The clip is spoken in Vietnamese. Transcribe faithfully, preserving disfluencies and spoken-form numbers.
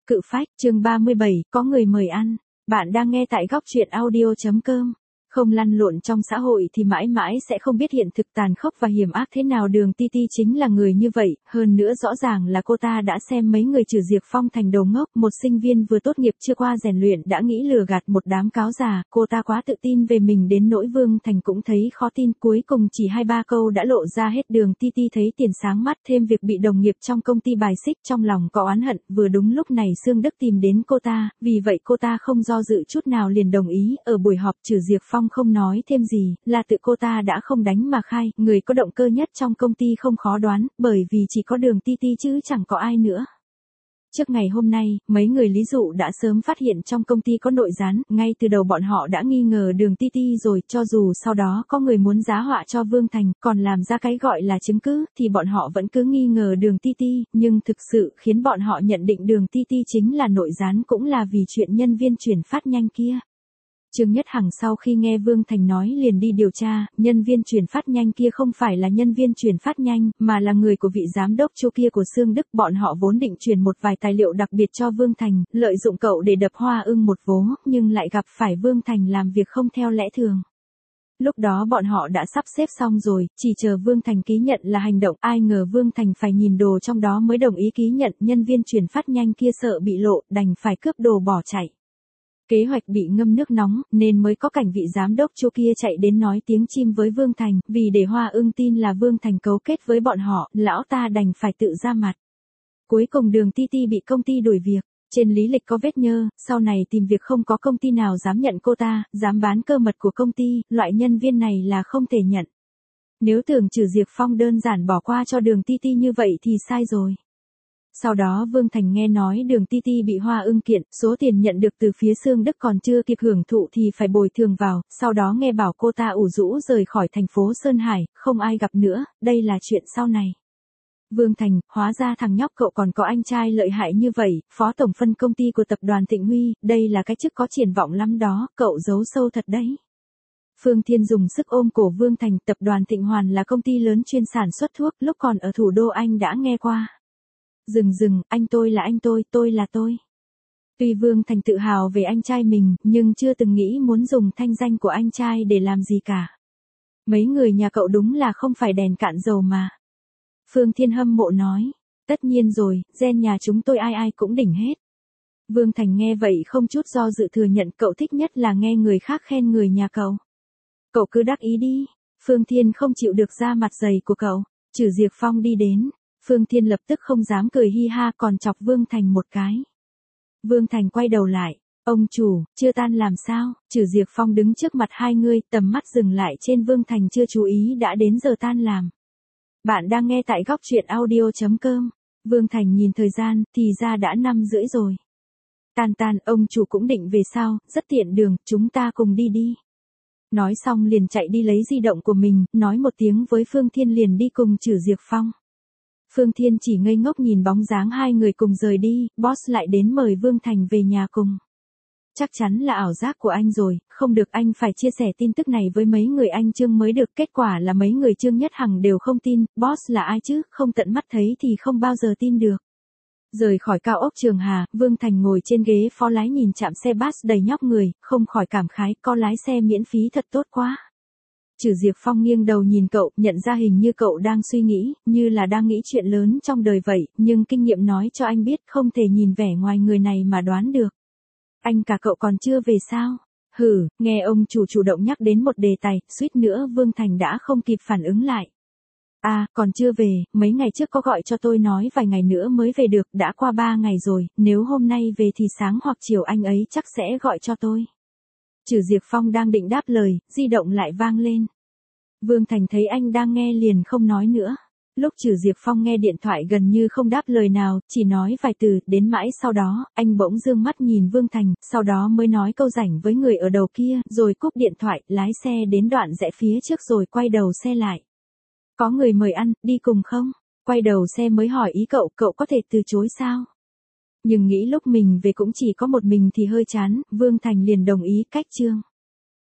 Cự phách, chương ba mươi bảy, có người mời ăn. Bạn đang nghe tại góc truyện audio chấm com. Không lăn lộn trong xã hội thì mãi mãi sẽ không biết hiện thực tàn khốc và hiểm ác thế nào. Đường Ti Ti chính là người như vậy, hơn nữa rõ ràng là cô ta đã xem mấy người trừ Diệp Phong thành đồ ngốc. Một sinh viên vừa tốt nghiệp chưa qua rèn luyện đã nghĩ lừa gạt một đám cáo già, cô ta quá tự tin về mình đến nỗi Vương Thành cũng thấy khó tin. Cuối cùng chỉ hai ba câu đã lộ ra hết. Đường Ti Ti thấy tiền sáng mắt, thêm việc bị đồng nghiệp trong công ty bài xích, trong lòng có oán hận. Vừa đúng lúc này Sương Đức tìm đến cô ta, vì vậy cô ta không do dự chút nào liền đồng ý. Ở buổi họp trừ Diệp Phong không nói thêm gì, là tự cô ta đã không đánh mà khai. Người có động cơ nhất trong công ty không khó đoán, bởi vì chỉ có Đường Ti Ti chứ chẳng có ai nữa. Trước ngày hôm nay, mấy người Lý Dụ đã sớm phát hiện trong công ty có nội gián, ngay từ đầu bọn họ đã nghi ngờ Đường Ti Ti rồi, cho dù sau đó có người muốn giá họa cho Vương Thành, còn làm ra cái gọi là chứng cứ, thì bọn họ vẫn cứ nghi ngờ Đường Ti Ti, nhưng thực sự khiến bọn họ nhận định Đường Ti Ti chính là nội gián cũng là vì chuyện nhân viên chuyển phát nhanh kia. Trương Nhất Hằng sau khi nghe Vương Thành nói liền đi điều tra, nhân viên chuyển phát nhanh kia không phải là nhân viên chuyển phát nhanh, mà là người của vị giám đốc Chu kia của Sương Đức. Bọn họ vốn định truyền một vài tài liệu đặc biệt cho Vương Thành, lợi dụng cậu để đập Hoa Ưng một vố, nhưng lại gặp phải Vương Thành làm việc không theo lẽ thường. Lúc đó bọn họ đã sắp xếp xong rồi, chỉ chờ Vương Thành ký nhận là hành động, ai ngờ Vương Thành phải nhìn đồ trong đó mới đồng ý ký nhận. Nhân viên chuyển phát nhanh kia sợ bị lộ, đành phải cướp đồ bỏ chạy. Kế hoạch bị ngâm nước nóng, nên mới có cảnh vị giám đốc Chu kia chạy đến nói tiếng chim với Vương Thành, vì để Hoa Ưng tin là Vương Thành cấu kết với bọn họ, lão ta đành phải tự ra mặt. Cuối cùng Đường Ti Ti bị công ty đuổi việc, trên lý lịch có vết nhơ, sau này tìm việc không có công ty nào dám nhận cô ta, dám bán cơ mật của công ty, loại nhân viên này là không thể nhận. Nếu tưởng trừ Diệp Phong đơn giản bỏ qua cho Đường Ti Ti như vậy thì sai rồi. Sau đó Vương Thành nghe nói Đường Ti Ti bị Hoa Ưng kiện, số tiền nhận được từ phía Sương Đức còn chưa kịp hưởng thụ thì phải bồi thường vào, sau đó nghe bảo cô ta ủ rũ rời khỏi thành phố Sơn Hải, không ai gặp nữa, đây là chuyện sau này. Vương Thành, hóa ra thằng nhóc cậu còn có anh trai lợi hại như vậy, phó tổng phân công ty của tập đoàn Thịnh Huy, đây là cái chức có triển vọng lắm đó, cậu giấu sâu thật đấy. Phương Thiên dùng sức ôm cổ Vương Thành. Tập đoàn Thịnh Hoàn là công ty lớn chuyên sản xuất thuốc, lúc còn ở thủ đô anh đã nghe qua. Dừng dừng, anh tôi là anh tôi, tôi là tôi. Tuy Vương Thành tự hào về anh trai mình, nhưng chưa từng nghĩ muốn dùng thanh danh của anh trai để làm gì cả. Mấy người nhà cậu đúng là không phải đèn cạn dầu mà. Phương Thiên hâm mộ nói, tất nhiên rồi, gen nhà chúng tôi ai ai cũng đỉnh hết. Vương Thành nghe vậy không chút do dự thừa nhận, cậu thích nhất là nghe người khác khen người nhà cậu. Cậu cứ đắc ý đi. Phương Thiên không chịu được da mặt dày của cậu. Trừ Diệp Phong đi đến. Phương Thiên lập tức không dám cười hi ha, còn chọc Vương Thành một cái. Vương Thành quay đầu lại, ông chủ, chưa tan làm sao? Trừ Diệp Phong đứng trước mặt hai người, tầm mắt dừng lại trên Vương Thành, chưa chú ý đã đến giờ tan làm. Bạn đang nghe tại góc truyện audio chấm com. Vương Thành nhìn thời gian, thì ra đã năm rưỡi rồi. Tan tan, ông chủ cũng định về sao, rất tiện đường, chúng ta cùng đi đi. Nói xong liền chạy đi lấy di động của mình, nói một tiếng với Phương Thiên liền đi cùng Trừ Diệp Phong. Phương Thiên chỉ ngây ngốc nhìn bóng dáng hai người cùng rời đi, boss lại đến mời Vương Thành về nhà cùng. Chắc chắn là ảo giác của anh rồi, không được, anh phải chia sẻ tin tức này với mấy người anh Trương mới được. Kết quả là mấy người Trương Nhất Hằng đều không tin, boss là ai chứ, không tận mắt thấy thì không bao giờ tin được. Rời khỏi cao ốc Trường Hà, Vương Thành ngồi trên ghế phó lái nhìn trạm xe bus đầy nhóc người, không khỏi cảm khái, có lái xe miễn phí thật tốt quá. Trừ Diệp Phong nghiêng đầu nhìn cậu, nhận ra hình như cậu đang suy nghĩ, như là đang nghĩ chuyện lớn trong đời vậy, nhưng kinh nghiệm nói cho anh biết không thể nhìn vẻ ngoài người này mà đoán được. Anh cả cậu còn chưa về sao? Hử, nghe ông chủ chủ động nhắc đến một đề tài, suýt nữa Vương Thành đã không kịp phản ứng lại. À, còn chưa về, mấy ngày trước có gọi cho tôi nói vài ngày nữa mới về được, đã qua ba ngày rồi, nếu hôm nay về thì sáng hoặc chiều anh ấy chắc sẽ gọi cho tôi. Trừ Diệp Phong đang định đáp lời, di động lại vang lên. Vương Thành thấy anh đang nghe liền không nói nữa. Lúc Trừ Diệp Phong nghe điện thoại gần như không đáp lời nào, chỉ nói vài từ, đến mãi sau đó, anh bỗng dương mắt nhìn Vương Thành, sau đó mới nói câu rảnh với người ở đầu kia, rồi cúp điện thoại, lái xe đến đoạn rẽ phía trước rồi quay đầu xe lại. Có người mời ăn, đi cùng không? Quay đầu xe mới hỏi ý cậu, cậu có thể từ chối sao? Nhưng nghĩ lúc mình về cũng chỉ có một mình thì hơi chán, Vương Thành liền đồng ý, cách Trương.